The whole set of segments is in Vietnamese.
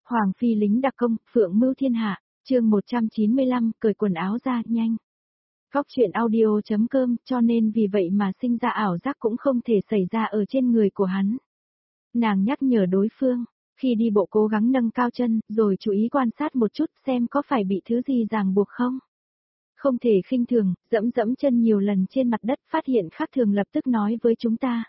Hoàng phi lính đặc công, phượng mưu thiên hạ, chương 195, cởi quần áo ra, nhanh. Góc chuyện audio.com, cho nên vì vậy mà sinh ra ảo giác cũng không thể xảy ra ở trên người của hắn. Nàng nhắc nhở đối phương, khi đi bộ cố gắng nâng cao chân, rồi chú ý quan sát một chút xem có phải bị thứ gì ràng buộc không. Không thể khinh thường, dẫm dẫm chân nhiều lần trên mặt đất, phát hiện khác thường lập tức nói với chúng ta.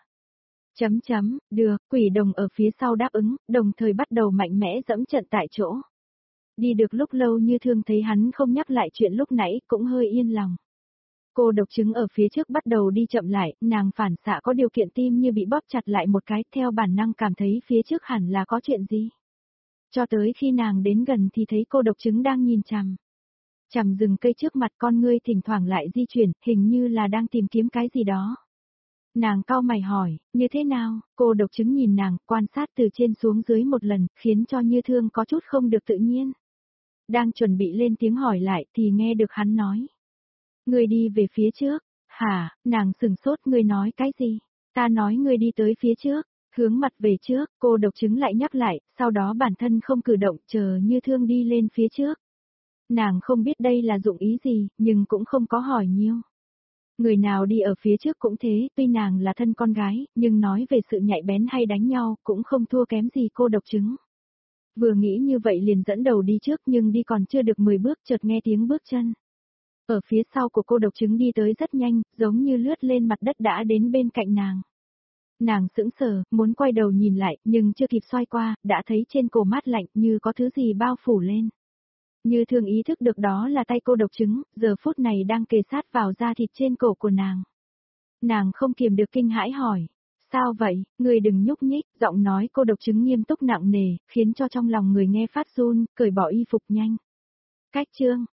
Được, quỷ đồng ở phía sau đáp ứng, đồng thời bắt đầu mạnh mẽ dẫm trận tại chỗ. Đi được lúc lâu Như Thương thấy hắn không nhắc lại chuyện lúc nãy, cũng hơi yên lòng. Cô độc chứng ở phía trước bắt đầu đi chậm lại, nàng phản xạ có điều kiện tim như bị bóp chặt lại một cái, theo bản năng cảm thấy phía trước hẳn là có chuyện gì. Cho tới khi nàng đến gần thì thấy cô độc chứng đang nhìn chằm rừng cây trước mặt, con ngươi thỉnh thoảng lại di chuyển, hình như là đang tìm kiếm cái gì đó. Nàng cau mày hỏi, như thế nào? Cô độc chứng nhìn nàng, quan sát từ trên xuống dưới một lần, khiến cho Như Thương có chút không được tự nhiên. Đang chuẩn bị lên tiếng hỏi lại thì nghe được hắn nói. Ngươi đi về phía trước. Hả? Nàng sừng sốt, ngươi nói cái gì? Ta nói ngươi đi tới phía trước, hướng mặt về trước, cô độc chứng lại nhắc lại, sau đó bản thân không cử động, chờ Như Thương đi lên phía trước. Nàng không biết đây là dụng ý gì, nhưng cũng không có hỏi nhiều. Người nào đi ở phía trước cũng thế, tuy nàng là thân con gái, nhưng nói về sự nhạy bén hay đánh nhau, cũng không thua kém gì cô độc chứng. Vừa nghĩ như vậy liền dẫn đầu đi trước, nhưng đi còn chưa được 10 bước chợt nghe tiếng bước chân. Ở phía sau của cô độc chứng đi tới rất nhanh, giống như lướt lên mặt đất đã đến bên cạnh nàng. Nàng sững sờ, muốn quay đầu nhìn lại, nhưng chưa kịp xoay qua, đã thấy trên cổ mát lạnh như có thứ gì bao phủ lên. Như Thương ý thức được đó là tay cô độc chứng, giờ phút này đang kề sát vào da thịt trên cổ của nàng. Nàng không kiềm được kinh hãi hỏi, sao vậy, người đừng nhúc nhích, giọng nói cô độc chứng nghiêm túc nặng nề, khiến cho trong lòng người nghe phát run, cởi bỏ y phục nhanh. Cách chương,